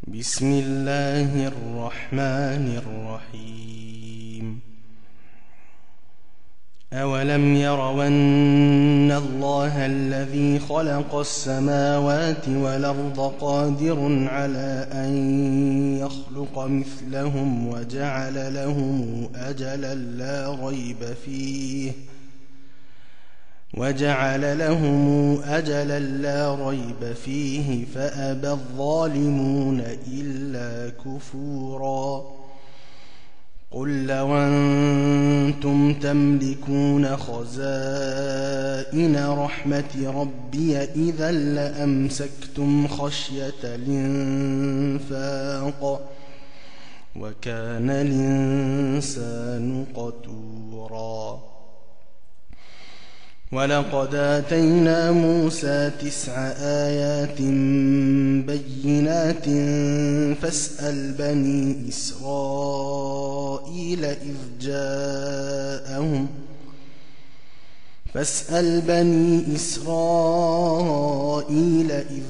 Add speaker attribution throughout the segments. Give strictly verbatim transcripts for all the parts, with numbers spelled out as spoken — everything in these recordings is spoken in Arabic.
Speaker 1: بسم الله الرحمن الرحيم أولم يروا أن الله الذي خلق السماوات والأرض قادر على أن يخلق مثلهم وجعل لهم أجلا لا ريب فيه وجعل لهم أجلا لا ريب فيه فأبى الظالمون إلا كفورا قل لو أنتم تملكون خزائن رحمة ربي إذا لأمسكتم خشية الإنفاق وكان الإنسان قتورا ولقد آتينا موسى تسع آيات بينات فاسأل بني إسرائيل إذ جاءهم فاسأل بني إسرائيل إذ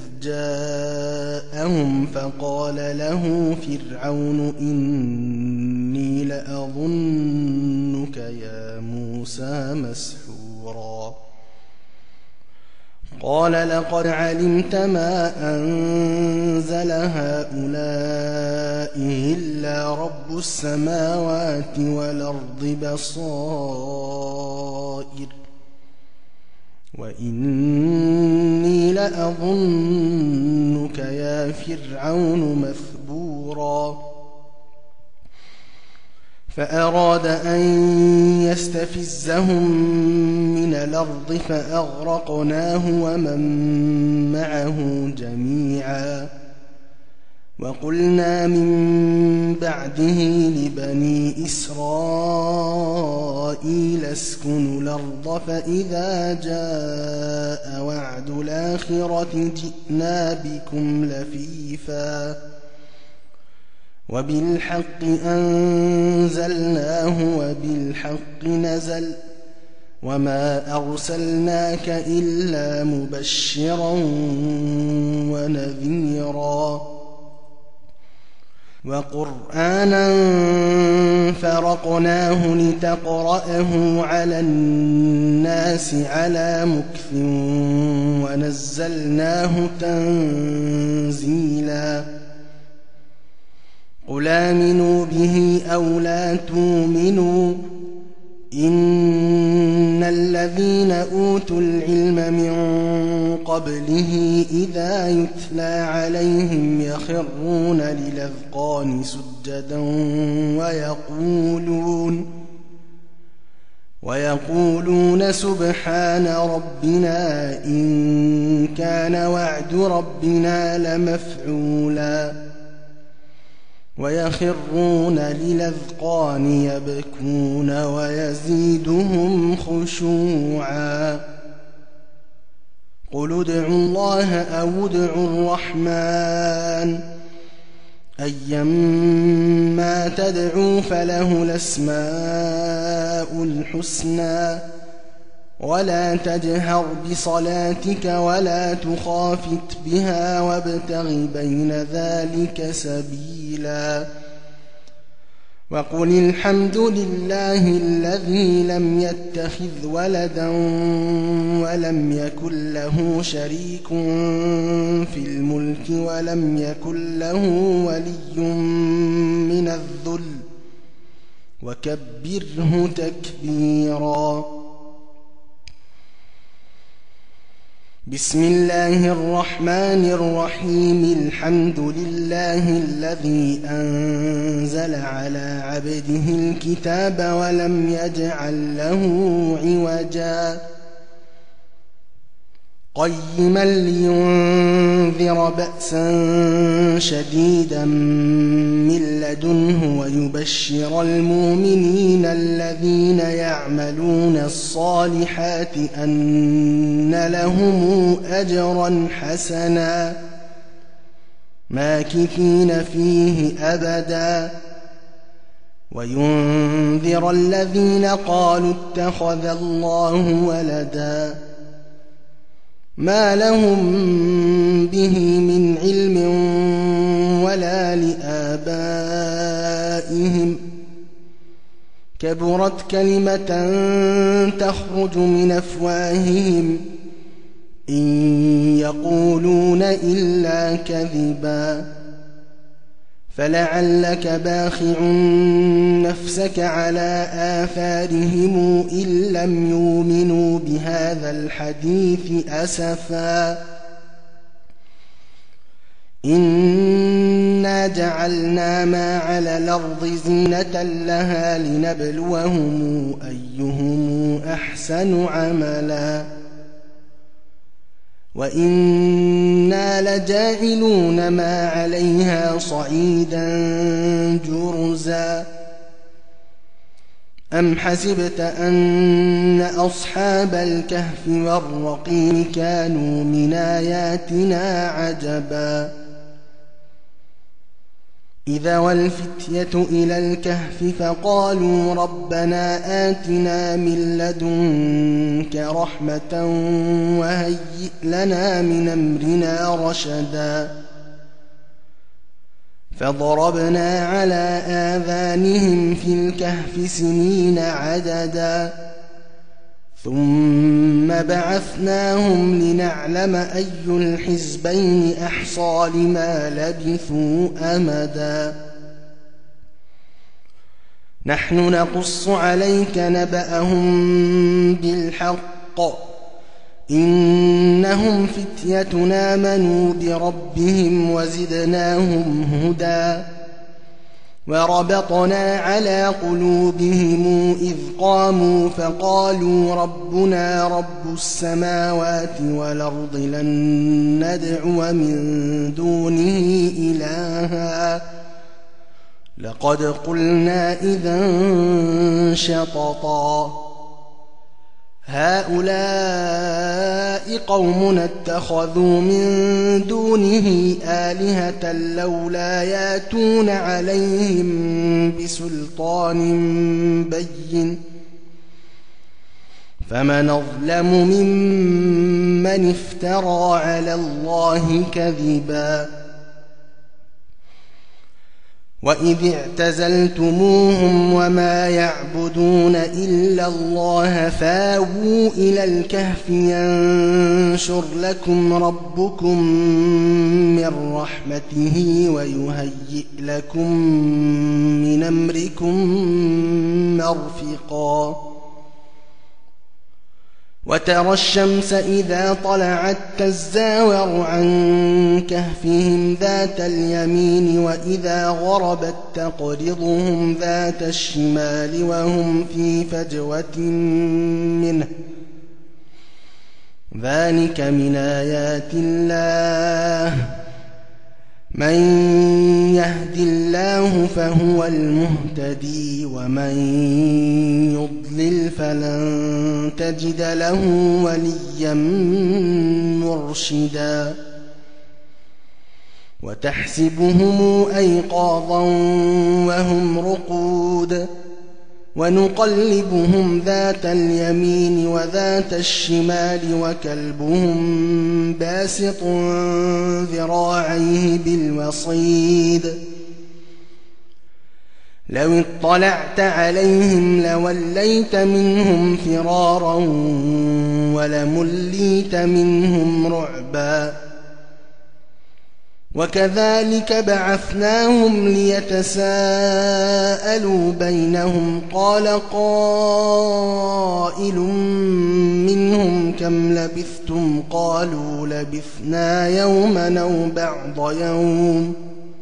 Speaker 1: جاءهم فقال له فرعون إني لأظنك يا موسى مسحورا قال لقد علمت ما أنزل هؤلاء إلا رب السماوات والأرض بصائر وإني لأظنك يا فرعون مثبورا فأراد أن يستفزهم من الأرض فأغرقناه ومن معه جميعا وقلنا من بعده لبني إسرائيل اسكنوا الأرض فإذا جاء وعد الآخرة جئنا بكم لفيفا وبالحق أنزلناه وبالحق نزل وما أرسلناك إلا مبشرا ونذيرا وقرآنا فرقناه لتقرأه على الناس على مكث ونزلناه تنزيلا قل آمنوا به أو لا تؤمنوا إن الذين أوتوا العلم من قبله إذا يتلى عليهم يخرون للأذقان سجدا ويقولون ويقولون سبحان ربنا إن كان وعد ربنا لمفعولا ويخرون للأذقان يبكون ويزيدهم خشوعا قل ادعوا الله أو ادعوا الرحمن أيما تدعوا فله الأسماء الحسنى ولا تجهر بصلاتك ولا تخافت بها وابتغ بين ذلك سبيلا وقل الحمد لله الذي لم يتخذ ولدا ولم يكن له شريك في الملك ولم يكن له ولي من الذل وكبره تكبيرا بسم الله الرحمن الرحيم الحمد لله الذي أنزل على عبده الكتاب ولم يجعل له عوجا قيما لينذر بأسا شديدا من لدنه ويبشر المؤمنين الذين يعملون الصالحات أن لهم أجرا حسنا ماكثين فيه أبدا وينذر الذين قالوا اتخذ الله ولدا ما لهم به من علم ولا لآبائهم كبرت كلمة تخرج من أفواههم إن يقولون إلا كذبا فلعلك باخع نفسك على آثارهم إن لم يؤمنوا بهذا الحديث أسفا إنا جعلنا ما على الأرض زينة لها لنبلوهم أيهم أحسن عملا وإنا لجاعلون ما عليها صعيدا جرزا أم حسبت أن أصحاب الكهف والرقيم كانوا من آياتنا عجبا إذا والفتية إلى الكهف فقالوا ربنا آتنا من لدنك رحمة وهيئ لنا من أمرنا رشدا فضربنا على آذانهم في الكهف سنين عددا ثم بعثناهم لنعلم أي الحزبين أحصى لما لبثوا أمدا نحن نقص عليك نبأهم بالحق إنهم فتية آمنوا بربهم وزدناهم هدى وربطنا على قلوبهم إذ قاموا فقالوا ربنا رب السماوات والأرض لن ندعو من دونه إلها لقد قلنا إذا شططا هؤلاء قومنا اتخذوا من دونه آلهة لولا ياتون عليهم بسلطان بين فمن أظلم ممن افترى على الله كذبا وإذ اعتزلتموهم وما يعبدون إلا الله فاووا إلى الكهف ينشر لكم ربكم من رحمته ويهيئ لكم من أمركم مرفقا وترى الشمس إذا طلعت تزاور عن كهفهم ذات اليمين وإذا غربت تقرضهم ذات الشمال وهم في فجوة منه ذلك من آيات الله من يهد الله فهو المهتدي ومن يضلل فلن تجد له وليا مرشدا وتحسبهم أيقاظا وهم رقود ونقلبهم ذات اليمين وذات الشمال وكلبهم باسط ذراعيه بالوصيد لو اطلعت عليهم لوليت منهم فرارا ولمليت منهم رعبا وكذلك بعثناهم ليتساءلوا بينهم قال قائل منهم كم لبثتم قالوا لبثنا يوما أو بعض يوم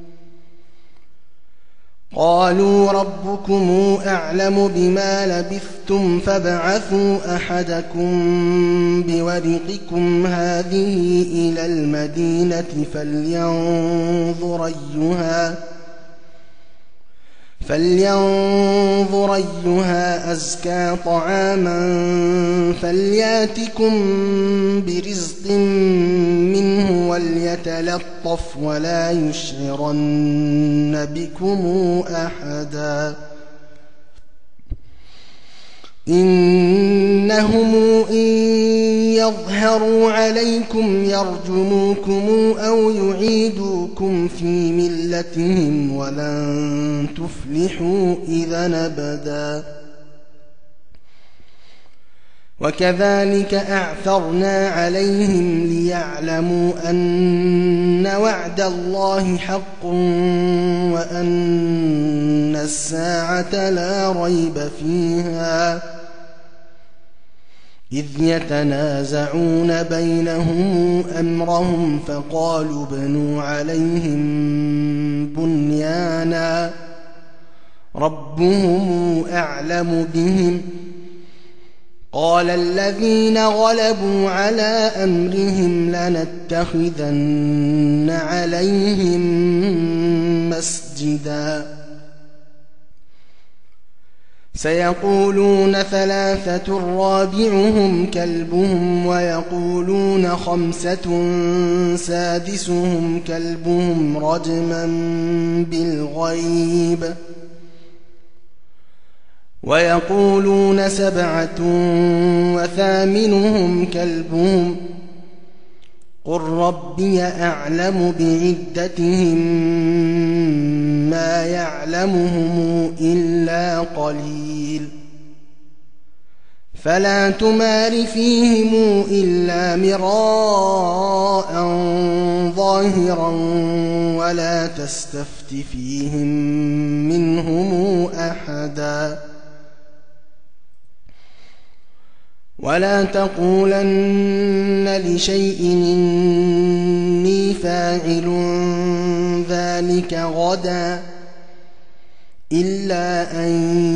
Speaker 1: قالوا ربكم أعلم بما لبثتم فابعثوا أحدكم بورقكم هذه إلى المدينة فلينظر أيها فلينظر أيها أزكى طعاما فلياتكم برزق منه وليتلطف ولا يشعرن بكم أحدا إنهم إن يظهروا عليكم يرجموكم أو يعيدوكم في ملتهم ولن تفلحوا إذا أبدا. وكذلك أعثرنا عليهم ليعلموا أن وعد الله حق وأن الساعة لا ريب فيها إذ يتنازعون بينهم أمرهم فقالوا ابنوا عليهم بنيانا ربهم أعلم بهم قال الذين غلبوا على أمرهم لنتخذن عليهم مسجدا. سيقولون ثلاثة رابعهم كلبهم ويقولون خمسة سادسهم كلبهم رجما بالغيب ويقولون سبعة وثامنهم كلبهم قل ربي أعلم بعدتهم ما يعلمهم إلا قليل فلا تمار فيهم إلا مراء ظاهرا ولا تستفت فيهم منهم أحدا ولا تقولن لشيء إني فاعل ذلك غدا إلا أن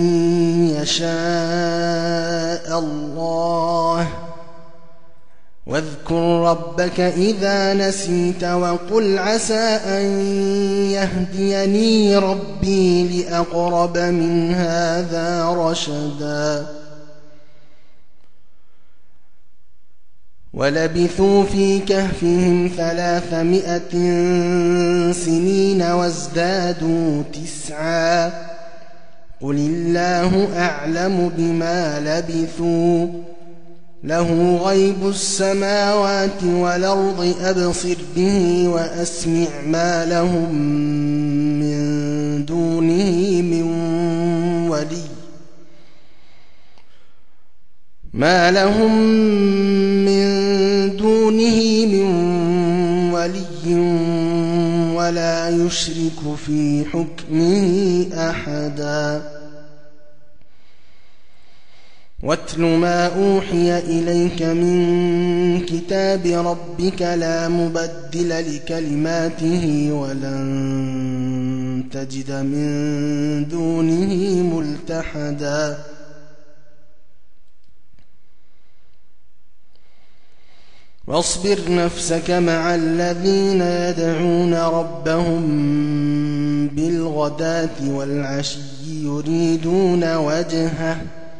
Speaker 1: يشاء الله واذكر ربك إذا نسيت وقل عسى أن يهديني ربي لأقرب من هذا رشدا. ولبثوا في كهفهم ثلاثمائة سنين وازدادوا تسعا قل الله أعلم بما لبثوا له غيب السماوات والأرض أبصر به وأسمع ما لهم من دونه من ولي ما لهم من دونه من ولي ولا يشرك في حكمه أحدا. واتل ما أوحي إليك من كتاب ربك لا مبدل لكلماته ولن تجد من دونه ملتحدا. واصبر نفسك مع الذين يدعون ربهم بالغداة والعشي يريدون وجهه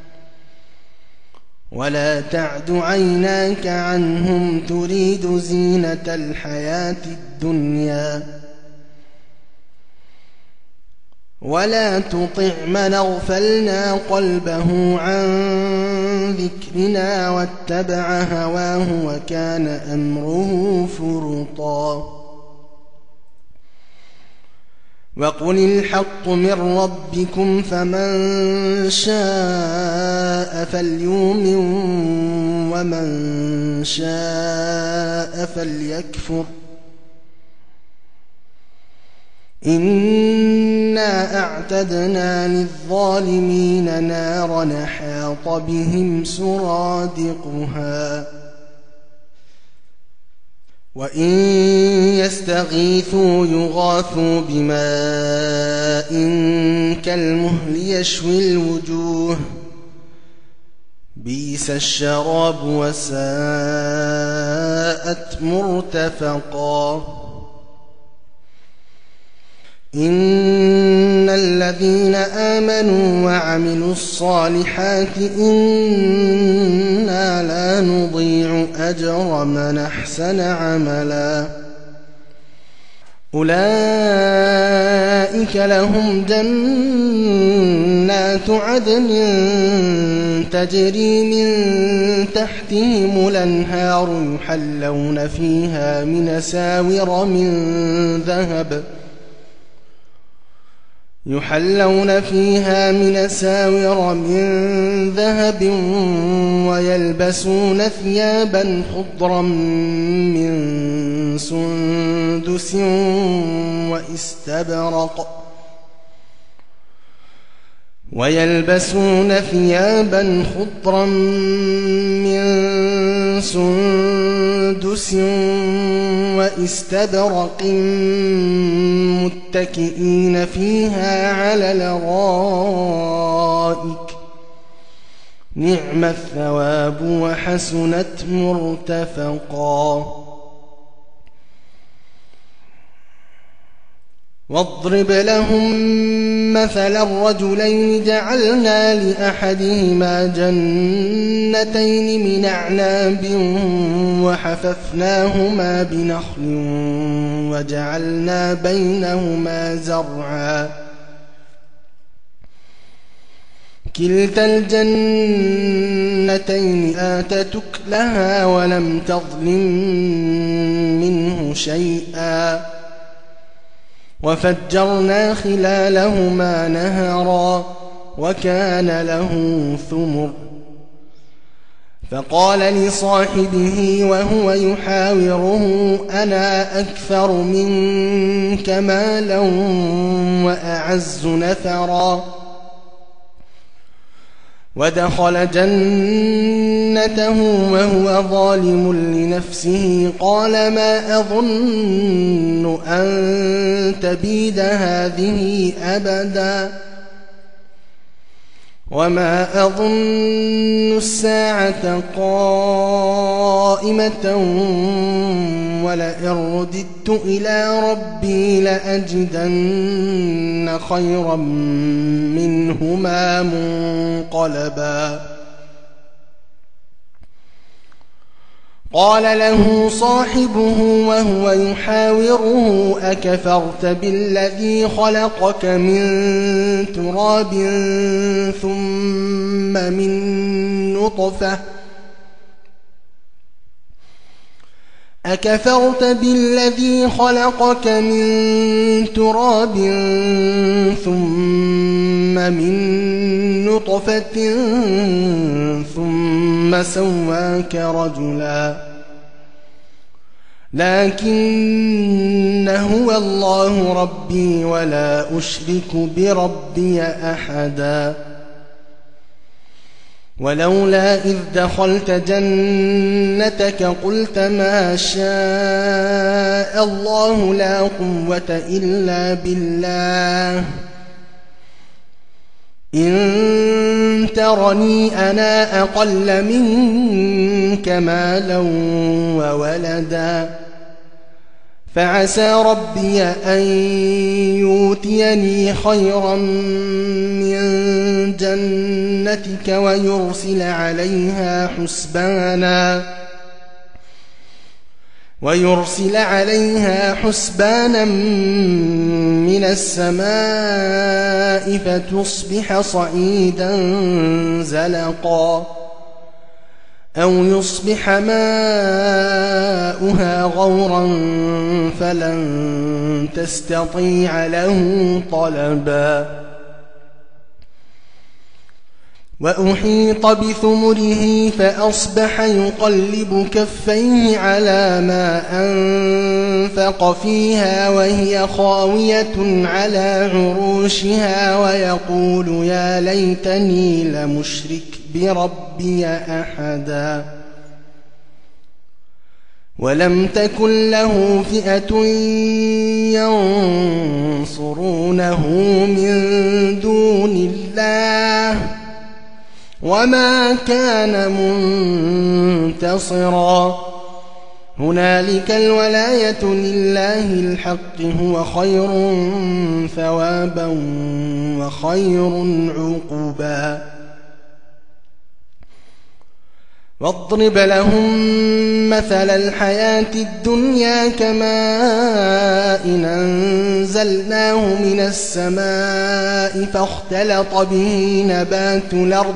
Speaker 1: ولا تعد عيناك عنهم تريد زينة الحياة الدنيا ولا تطع من اغفلنا قلبه عن ذكرنا واتبع هواه وكان أمره فرطا. وقل الحق من ربكم فمن شاء فليؤمن ومن شاء فليكفر إنا أعتدنا للظالمين نارا أحاط بهم سرادقها وإن يستغيثوا يغاثوا بماء كالمهل يشوي الوجوه بئس الشراب وساءت مرتفقا. إن الذين آمنوا وعملوا الصالحات إنا لا نضيع أجر من أحسن عملا أولئك أولئك لهم جنات عدن تجري من تحتهم الأنهار يحلون فيها من أساور من ذهب يحلون فيها من أساور من ذهب ويلبسون ثيابا خضرا من سندس واستبرق ويلبسون ثيابا خضرا من سندس واستبرق متكئين فيها على الأرائك نعم الثواب وحسنت مرتفقا. واضرب لهم مثل الرجلين جعلنا لأحدهما جنتين من أعناب وحففناهما بنخل وجعلنا بينهما زرعا كلتا الجنتين آتت أكلها ولم تظلم منه شيئا وفجرنا خلالهما نهرا وكان له ثمر فقال لصاحبه وهو يحاوره أنا أكثر منك مالا وأعز نفرا ودخل جنته وهو ظالم لنفسه قال ما أظن أن تبيد هذه أبدا وما أظن الساعة قائمة ولئن رددت إلى ربي لأجدن خيرا منهما منقلبا. قال له صاحبه وهو يحاوره أكفرت بالذي خلقك من تراب ثم من نطفة أكفرت بالذي خلقك من تراب ثم من نطفة ثم سواك رجلا لكن هو الله ربي ولا أشرك بربي أحدا. ولولا إذ دخلت جنتك قلت ما شاء الله لا قوة إلا بالله إن ترني أنا أقل منك مالا وولدا فعسى ربي أن يؤتيني خيرا من جنتك ويرسل عليها حسبانا ويرسل عليها حسبانا من السماء فتصبح صعيدا زلقا أو يصبح ماؤها غورا فلن تستطيع له طلبا. وأحيط بثمره فأصبح يقلب كفيه على ما أنفق فيها وهي خاوية على عروشها ويقول يا ليتني لمشرك بربي أحدا. ولم تكن له فئة ينصرونه من دون الله وما كان منتصرا. هنالك الولاية لله الحق هو خير ثوابا وخير عقبا. واضرب لهم مثل الحياة الدنيا كماء إن أنزلناه من السماء فاختلط به نبات الأرض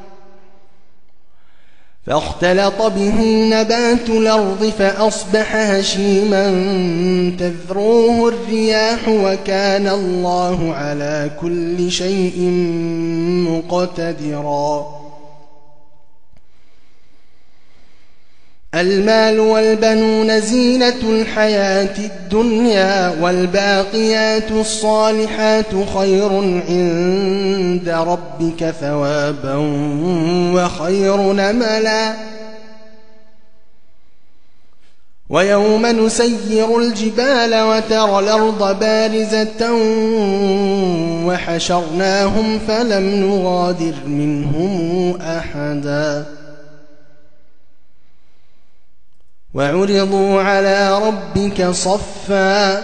Speaker 1: فاختلط به نبات الأرض فأصبح هشيما تذروه الرياح وكان الله على كل شيء مقتدرا. المال والبنون زينة الحياة الدنيا والباقيات الصالحات خير عند ربك ثوابا وخير نملا. ويوم نسير الجبال وترى الأرض بارزة وحشرناهم فلم نغادر منهم أحدا وعرضوا على ربك صفا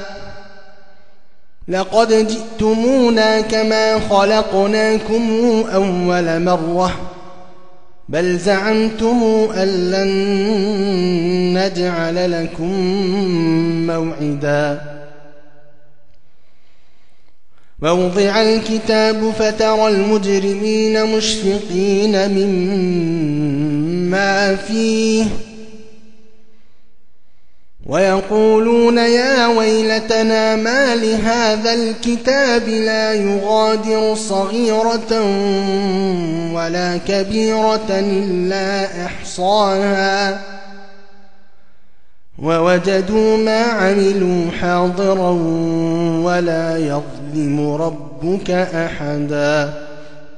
Speaker 1: لقد جئتمونا كما خلقناكم أول مرة بل زعمتم أن لن نجعل لكم موعدا. ووضع الكتاب فترى المجرمين مشفقين مما فيه ويقولون يا ويلتنا ما لهذا الكتاب لا يغادر صغيرة ولا كبيرة إلا أحصاها ووجدوا ما عملوا حاضرا ولا يظلم ربك أحدا.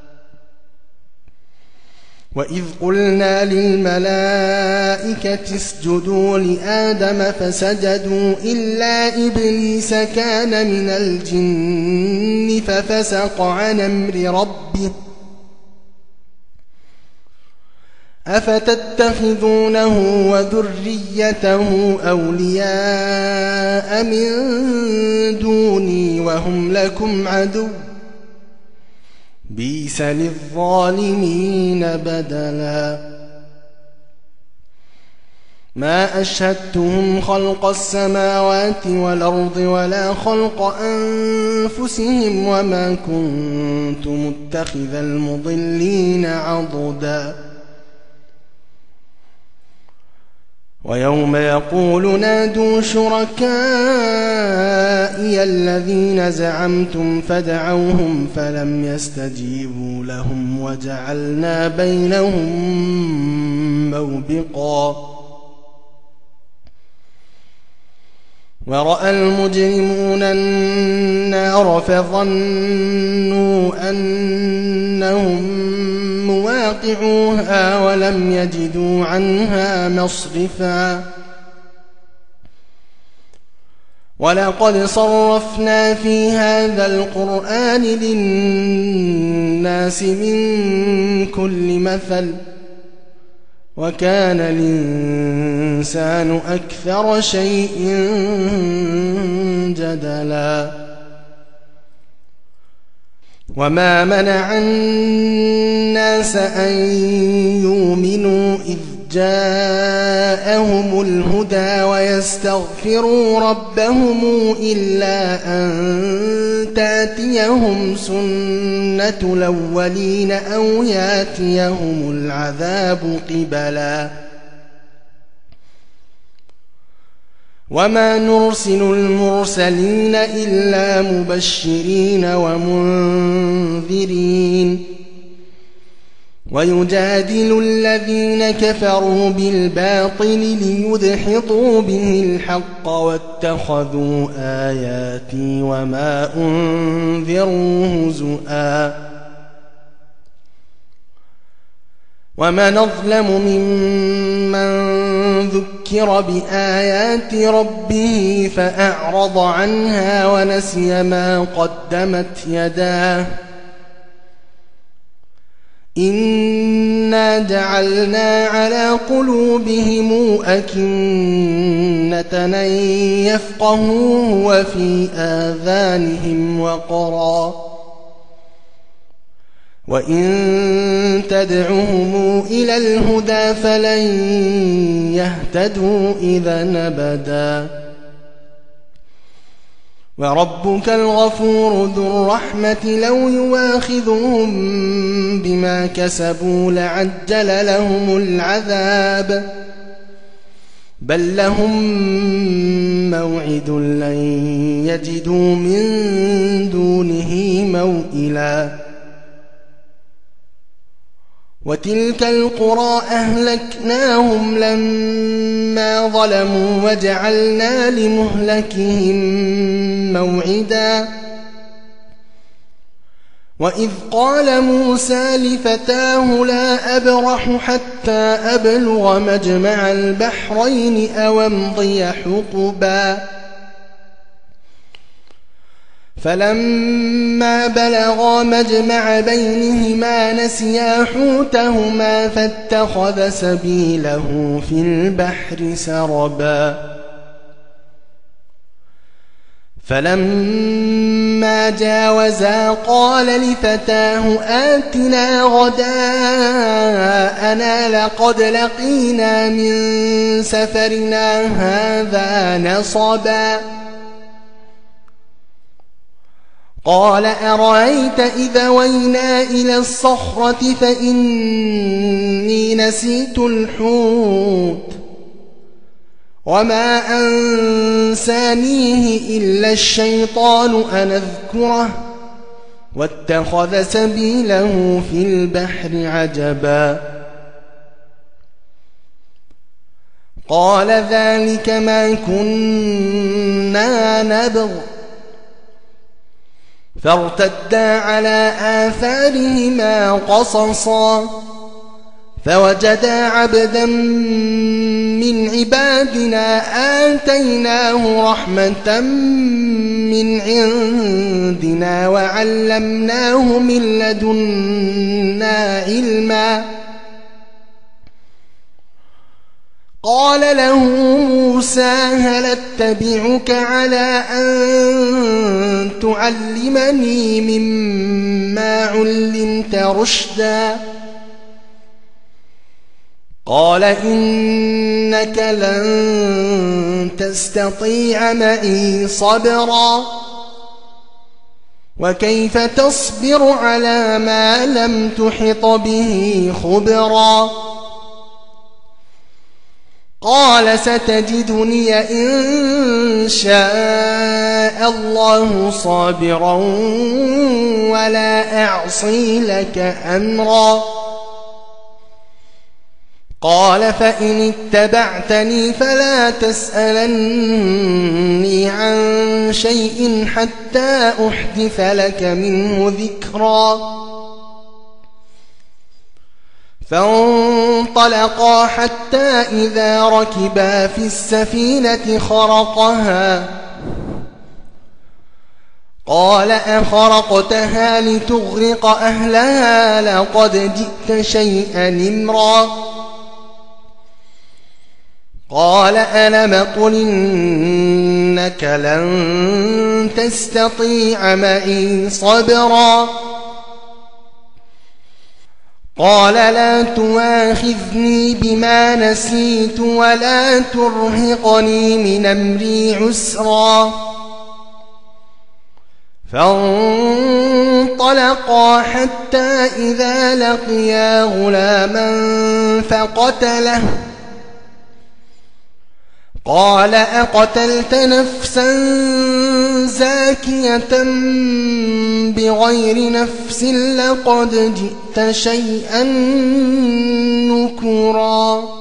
Speaker 1: وإذ قلنا للملائكة اسجدوا لآدم فسجدوا إلا إبليس كان من الجن ففسق عن أمر ربه أفتتخذونه وذريته أولياء من دوني وهم لكم عدو بئس للظالمين بدلا. ما أشهدتهم خلق السماوات والأرض ولا خلق أنفسهم وما كنت متخذ المضلين عضدا. ويوم يقول نادوا شركائي الذين زعمتم فدعوهم فلم يستجيبوا لهم وجعلنا بينهم موبقا. ورأى المجرمون النار فظنوا أنهم مواقعوها ولم يجدوا عنها مصرفا. ولقد صرفنا في هذا القرآن للناس من كل مثل وكان الإنسان أكثر شيء جدلا. وما منع الناس أن يؤمنوا إذ جاءهم الهدى ويستغفروا ربهم إلا أن تأتيهم سنة الأولين أو يأتيهم العذاب قبلا. وما نرسل المرسلين إلا مبشرين ومنذرين ويجادل الذين كفروا بالباطل ليدحضوا به الحق واتخذوا آياتي وما أنذروا هزؤا. ومن أظلم ممن ذكر بآيات ربه فأعرض عنها ونسي ما قدمت يداه إنا جعلنا على قلوبهم أكنة أن يفقهوه وفي آذانهم وقرا وإن تدعهم إلى الهدى فلن يهتدوا إذا أبدا. وربك الغفور ذو الرحمة لو يواخذهم بما كسبوا لعجل لهم العذاب بل لهم موعد لن يجدوا من دونه موئلا. وتلك القرى أهلكناهم لما ظلموا وجعلنا لمهلكهم موعدا. وإذ قال موسى لفتاه لا أبرح حتى أبلغ مجمع البحرين أو أمضي حقبا فلما بلغا مجمع بينهما نسيا حوتهما فاتخذ سبيله في البحر سربا. فلما جاوزا قال لفتاه آتنا غداءنا لقد لقينا من سفرنا هذا نصبا. قال أرأيت إذا وينا إلى الصخرة فإني نسيت الحوت وما أنسانيه إلا الشيطان أن أذكره واتخذ سبيله في البحر عجبا. قال ذلك ما كنا نبغ فارتدا على آثارهما قصصا فوجدا عبدا من عبادنا آتيناه رحمة من عندنا وعلمناه من لدنا علما. قال له موسى هل اتبعك على أن تعلمني مما علمت رشدا. قال إنك لن تستطيع معي صبرا وكيف تصبر على ما لم تحط به خبرا. قال ستجدني إن شاء الله صابرا ولا أعصي لك أمرا. قال فإن اتبعتني فلا تسألني عن شيء حتى أحدث لك منه ذكرا. فانطلقا حتى إذا ركبا في السفينة خرقها قال أخرقتها لتغرق أهلها لقد جئت شيئا إمرا. قال ألم قل إنك لن تستطيع معي صبرا. قال لا تواخذني بما نسيت ولا ترهقني من أمري عسرا. فانطلقا حتى إذا لقيا غلاما فقتله قال أقتلت نفسا زاكية بغير نفس لقد جئت شيئا نكرا.